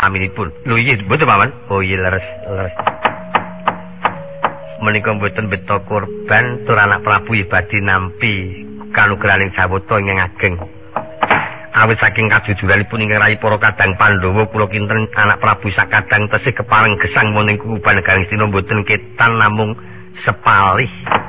Aminipun. Lho iya mboten Paman. Oh iya leres. Menika mboten beta korban tur anak Prabu badhe nampi kanugrahaning Jawata ingkang ageng. Awit saking kajujuranipun ingkang rayi para kadang Pandhawa kula kinten anak Prabu sakadang tesih kepareng gesang wonten kukuban Negaring Sina mboten ketan namung sepalih.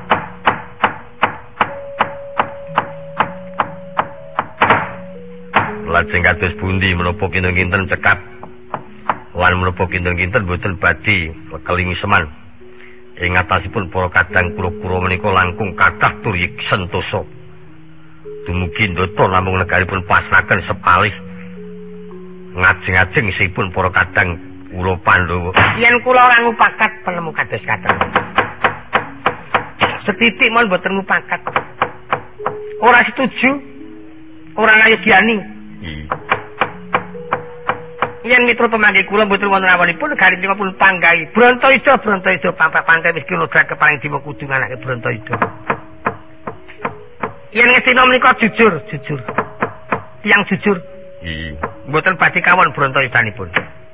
Lajeng kados pundi menapa kinten-kinten cekap lan menapa kinten-kinten boten badhe kelingiseman ing atasipun para kadang kula-kula menika langkung kathah tur sentosa dumugi ndata namung negaripun pasraken sepalih ngajeng-ajeng isipun para kadang kula Pandhawa yen kula ora ngupakat penemu kados katen setitik mon boten ngupakat ora setuju ora ngayogyani. Yen mitra pemanggi kula mboten wonten awanipun negaripun pun panggai Brontoida pantai wis kilodrat keparing Diwa Kudu anake Brontoida. Yen ngestina menika jujur. Tiyang jujur. Mboten badhe kawon Brontoidanipun.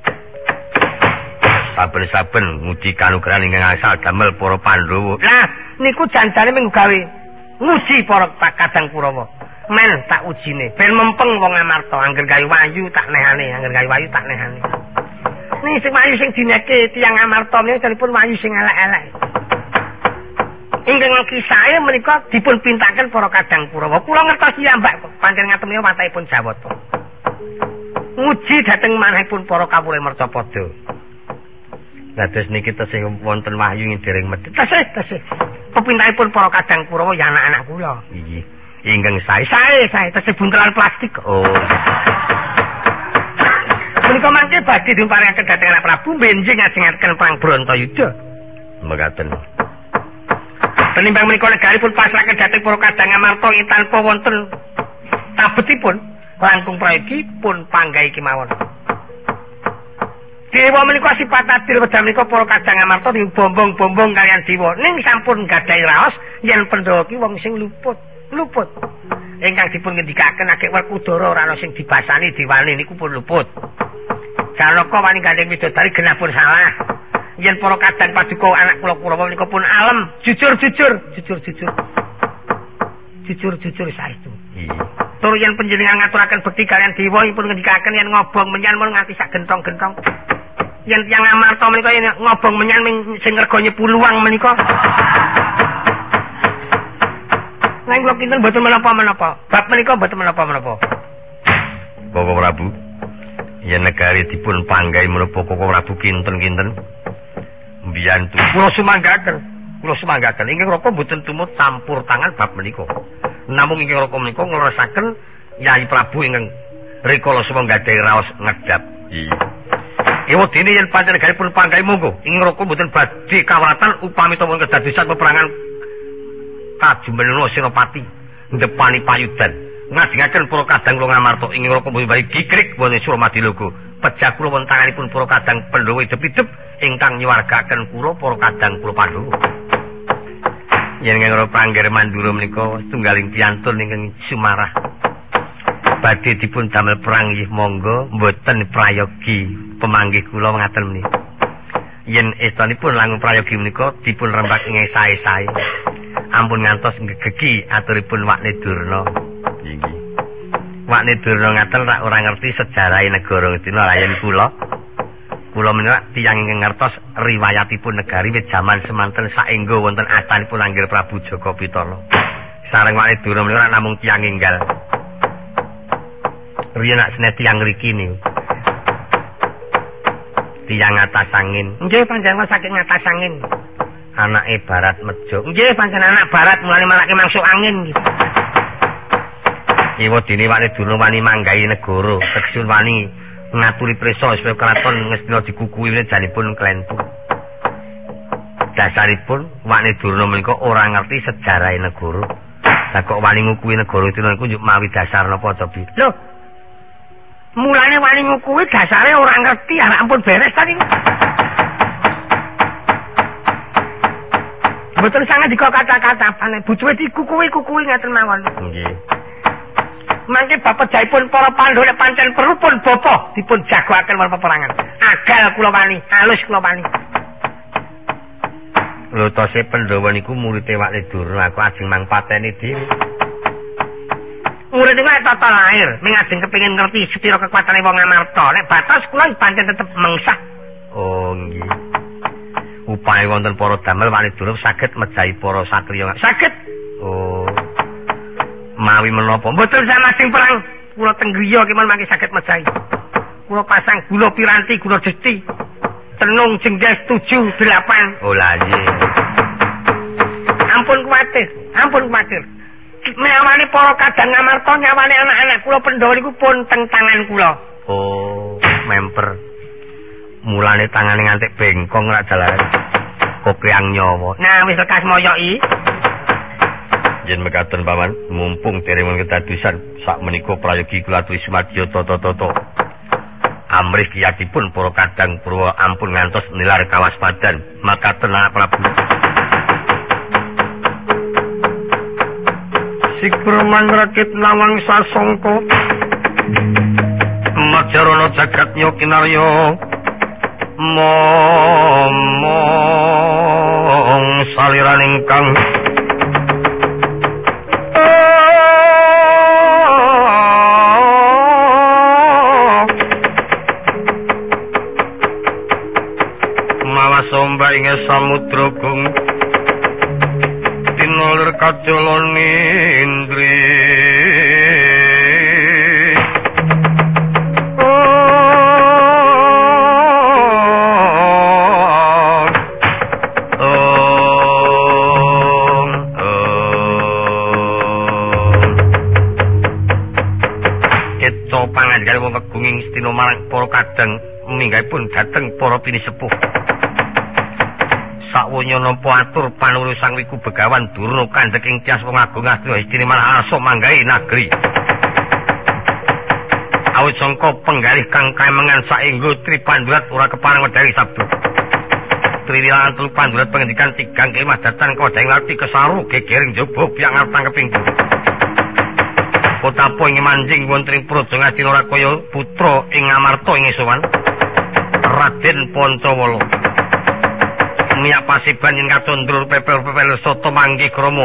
Saben-saben nguji kanugrahan ingkang asal damel para Pandhawa. Lah niku janjane mung gawe nguji para kadang Kurawa. Men tak ujine ben mempeng wong Amarta angger gawe wayu tak nehane ning sing wayu sing dineke tiyang Amarta menika janipun wayu sing elek-elek ingkang kisahe menika dipun pintaken para kadang Kurawa kula ngertos piyambak pancen ngaten menika watahipun Jawata nguji dhateng manahipun para kawula Mercapada dados niki tesih wonten wahyu ing dereng medhit tesih pepintahipun para kadang Kurawa ya anak-anak kula nggih ingkang sae tesih buntelan plastik. Oh. Menika mangke badhe diparingaken dhateng anak Prabu benjing ngajengaken perang Brontoyuda. Mekaten. Tenimbang menika negaripun pasraken dhateng para kadang Amarta ing tanpa wonten tabetipun langkung prayogi pun panggai kemawon. Dewa menika sifat adil wedha menika para kadang Amarta dibombong-bombong kalian dewa ning sampun gadhahi raos yen Pandhawa ki wong sing luput ingkang dipun ngendikaken akeh Werkudara ora ana sing dibasani dewane niku pun luput Janaka wani gandeng widodari genah pun salah yen para kadang paduka anak kula Kurawa menika pun alem jujur saestu tur yen panjenengan ngaturaken bekti kalian dewa pun ngendikaken yen ngobong menyan mun nganti sak gentong-gentong yen tiyang Amarta menika yen ngobong menyan sing rega nyepuluang menika nang kula kinten mboten menapa-menapa. Bab menika mboten menapa-menapa. Bapak Prabu, yen negari dipun panggai menapa Koko Prabu kinten-kinten mbiyantu. Kula sumanggaken. Ingkang raka mboten tumut campur tangan bab menika. Namung ingkang raka menika ngleresaken Yai Prabu ingkang rikala semua gadhahi raos ngedap. Ewa dene yen pancen negaripun panggai monggo. Ingkang raka mboten badhe kawratan upami ta wonten kedadosan peperangan Kajumenana Senopati ndepani payudan ngajengaken para kadang kula Amarta ing raka mbari gikrik wonten Suramadi Logo pejah kula wonten tanganipun para kadang Pandhawa idep-idep ingkang nyuwargaken kula para kadang kula Pandhawa yen ngara pranggir Mandura menika tunggaling piantun ingkang sumarah badhe dipun damel perang nggih monggo mboten prayogi pemanggih kula ngaten menika yen estanipun langkung prayogi menika dipun rembak ing sae-sae ampun ngantos gegegi aturipun Wakne Durna. Nggih. Wakne Durna ngaten rak ora ngerti sejarahe negara Ngastina layan kula. Kula menika tiyang ingkang ngertos riwayatipun negari wit jaman semanten saengga wonten astanipun Anggir Prabu Jaka Pitana. Sareng Wakne Durna menika namung tiyang enggal. Riyen nak seneh tiyang mriki niku. Tiyang atas angin. Nggih panjenengan saking atas angin. Anake barat mejo. Nggih pancen anak barat mulane malake mangsuk angin nggih. Iwa dene Wakne Durna wani manggahi negara, teksun wani ngaturi prisa supaya kraton Ngastina dikukuhi janipun klentu. Dasaripun Wakne Durna menika ora ngerti sejarahe negara. Lah kok wani ngukuhi negara itu niku yo mawi dasar napa to, Bi? Lho. Mulane wani ngukuhi dasare ora ngerti, arek ampun beres ta niku. Mboten sangat dikok kata-kata panen bojoe dikukuhi ngaten mawon. Nggih. mangke bapejaipun para Pandhawa nek pancen perlu pun bapa dipun jagoaken wonten peperangan. Agal kula wani, halus kula wani. Lho tose Pandhawa niku murite Wak Durna, aku ajeng mang pateni dhewe. Murid iku tata lahir, ming ajeng kepengin ngerti setira kekuatane wong Amarta. Nek batas kula pancen tetep mengsah. Oh nggih. Upaya wonten para damel Wak Durna saged mejahi para satriya. Saged. Oh. Mawi menapa? Mboten samasing perang. Kula teng griya kemawon mangke saged mejahi. Kula pasang gula piranti, gula jesti. Tenung jengges 7 8. Oh lah nggih. Ampun kuwatir. Nyawane para kadang Amarta, nyawane anak-anak kula Pandhawa niku pun teng tangan kula. Oh, memper. Mulane tangane ngantek bengkong rak dalan. Kokeang nyawa. Nah, wis lekas moyoki. Yen mekaten paman, mumpung dereng kedadosan sak menika prayogi kula aturi sumadya tata-tata. Amrih kiyatipun para kadang Purwa ampun ngantos nilar kawaspadan. Makaten anak Prabu. Sikurman rakit nawang sasongko Majarana jagat nyokinaryo momong saliran ingkang mawas ombak ing samudra gung tinulir kacoloni indri keco pangandikan wong kegunging Stina marang para kadang minggahipun dhateng para pinisepuh. Sakwonya nampa atur panuwun Sang Wiku Begawan Durna kandheking tias wong agung Astina Istineman arsa manggahi nagri. Awit sangka penggalih kang kaemengan saenggo Tripandurat ora kepareng wedhahi sabda. Triwilangan telu pandurat pengendikan tigang kelimah datan kodhaing larti kesaru gegering jaba biak ngarep tangkeping. Kotapa ing manjing wonten ing praja Ngastina Rakaya putra ing Amarta ing sowan Raden Pancawala. Miyak pasiban yen katundrur pepel-pepel soto manggih krama.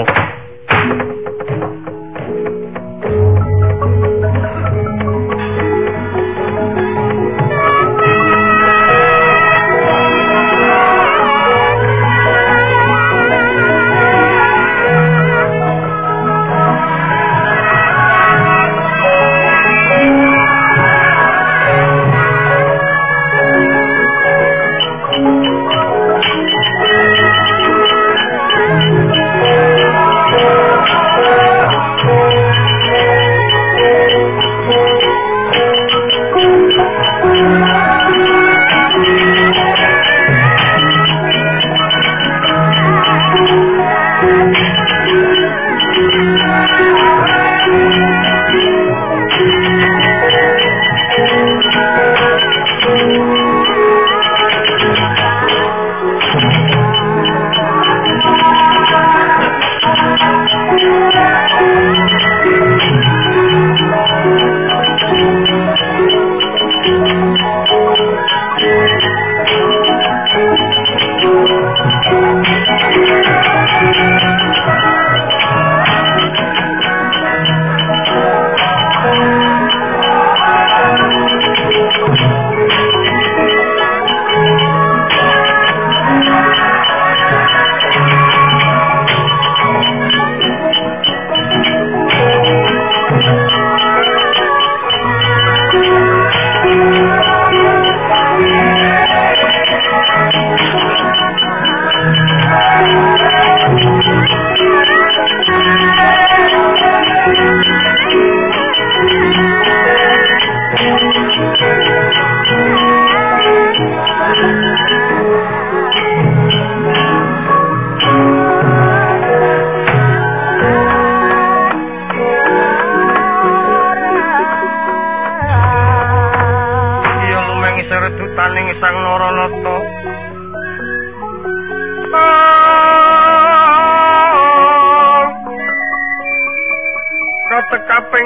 tekaping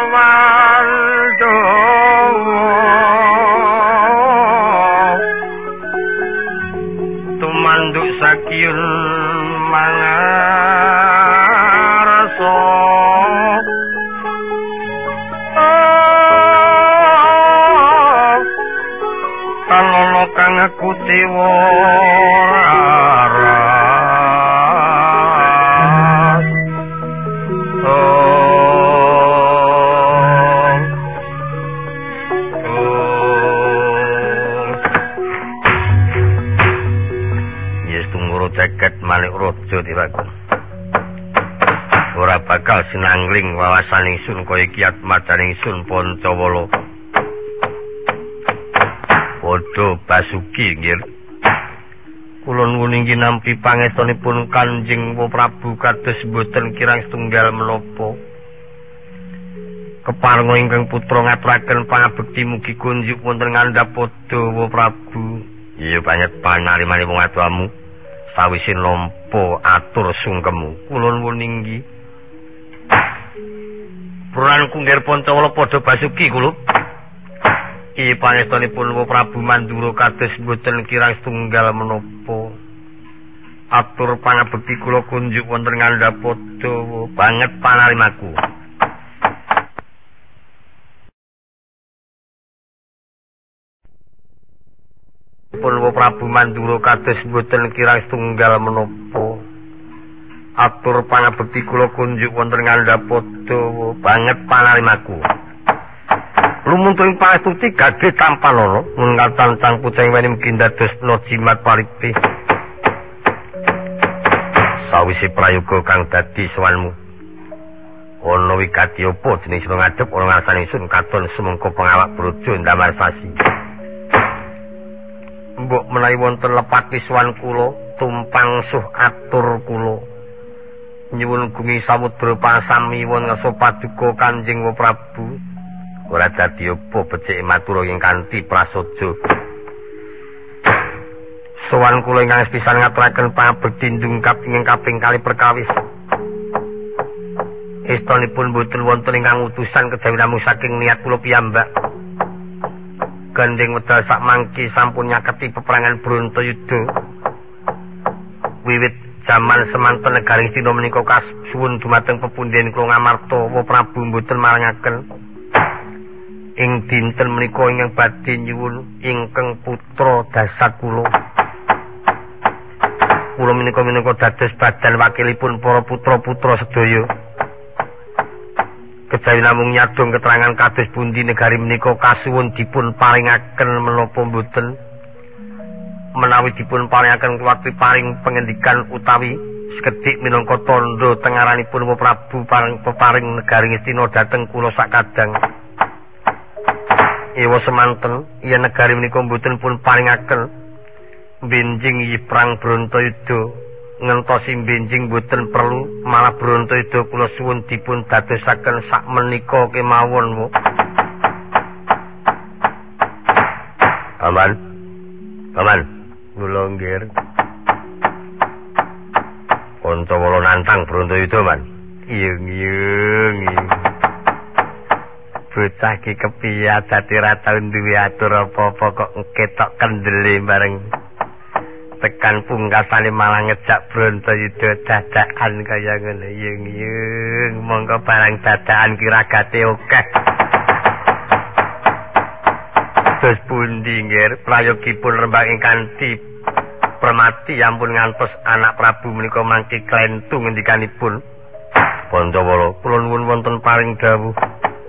Prawandawa tumanduk sakyun mangarsa kalono kang kutiwa Malik Raja tiraku ora bakal sinangling wawasan ingsun kaya kiat macan ingsun Pancawala padha Basuki nggih kula nuwun inggih nampi pangestunipun Kanjeng Prabu kados boten kirang setunggal menapa keparenga ingkang putra ngaturaken pangabekti mugi kunjuk wonten ngandhapada Prabu iya banyak panarimanipun atuamu sawise nampa atur sungkemu kula nuwun inggih Puranku nggih Pancawala padha Basuki kula iki pangestunipun Prabu Mandura kados boten kirang setunggal menapa atur pangabekti kula kunjuk wonten ngandhapada banget panarimaku Pun Prabu Mandura kados boten kirang setunggal menapa atur pangabekti kula kunjuk wonten ngandhapada banget panarimaku lumuntuing pangestuti gadhe tanpa lara mungkatan sang pucing weni mugi ndadosna jimat paripe sawise prayoga kang dadi sowanmu ana wigati apa jenis sira ngadhep ana ngarsane ingsun katon sumengko pengawak brojo ndamar sasi mbok menawi wonten lepat wiswan kula tumpang suh atur kula nyuwun gumi samudra pasami won ngeso paduka Kanjeng Prabu ora dadi apa becik matur ing kanthi prasaja sowan kula ingkang pisan ngaturaken pangabekti ndungkap ing kaping kali perkawis estunipun boten wonten ingkang utusan kejawi namung saking niat kula piyambak gandeng wedal sak mangki sampun nyaketi peperangan Brontoyuda wiwit jaman semanten negaring Sina menika kasuwun dumateng pepundhen kula ngamarta Prabu mboten marangaken ing dinten menika ingkang badhe nyuwun ingkang putra dasar kula menika dados badan wakilipun para putra-putra sedaya kejawi namung nyadong keterangan kados pundi negari menika kasuwun dipun paringaken menapa mboten menawi dipun paringaken kuwati paring pengendikan utawi sekedhik minangka tandha tengaranipun Prabu paring negari Ngastina dhateng kula sakadang ewa semanten yen negari menika mboten pun paringaken benjing yiprang Brontoyuda ngentosi benjing boten perlu malah Brontoyuda kula suwun dipun dadosaken sak menika kemawon Aman kula nggih Pancawala nantang Brontoyuda man iyeng bocah ki kepiye dadi ra tau duwe atur apa-apa kok ketok kendele bareng tekan pungkasane malah ngejak Brontoyuda dadakan kaya ngene yung monggo barang dadakan kiragate akeh dos pundi nggih prayogipun rembang ing kanthi permati ampun ngantos anak Prabu menika mangke klentung ngendikanipun Pancawala kula nuwun wonten paring dawuh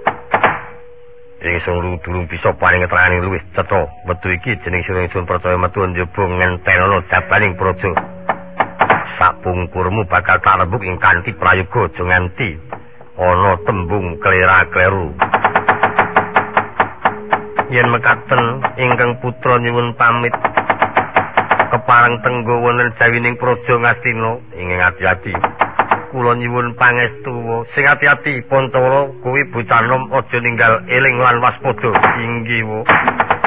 ingsun durung bisa paring keterangan luwih cetha wektu iki jeneng sira ingsun percaya metu njaba ngentelno jabaning praja sapungkurmu bakal tarembuk ing kanthi prayoga aja nganti ana tembung klera-kleru yen mekaten ingkang putra nyuwun pamit kepareng tenggo wonten jawining praja Ngastina ing ati-ati kula nyuwun pangestu sing ati-ati Pancawala kuwi bocah nom aja ninggal eling lan waspada inggih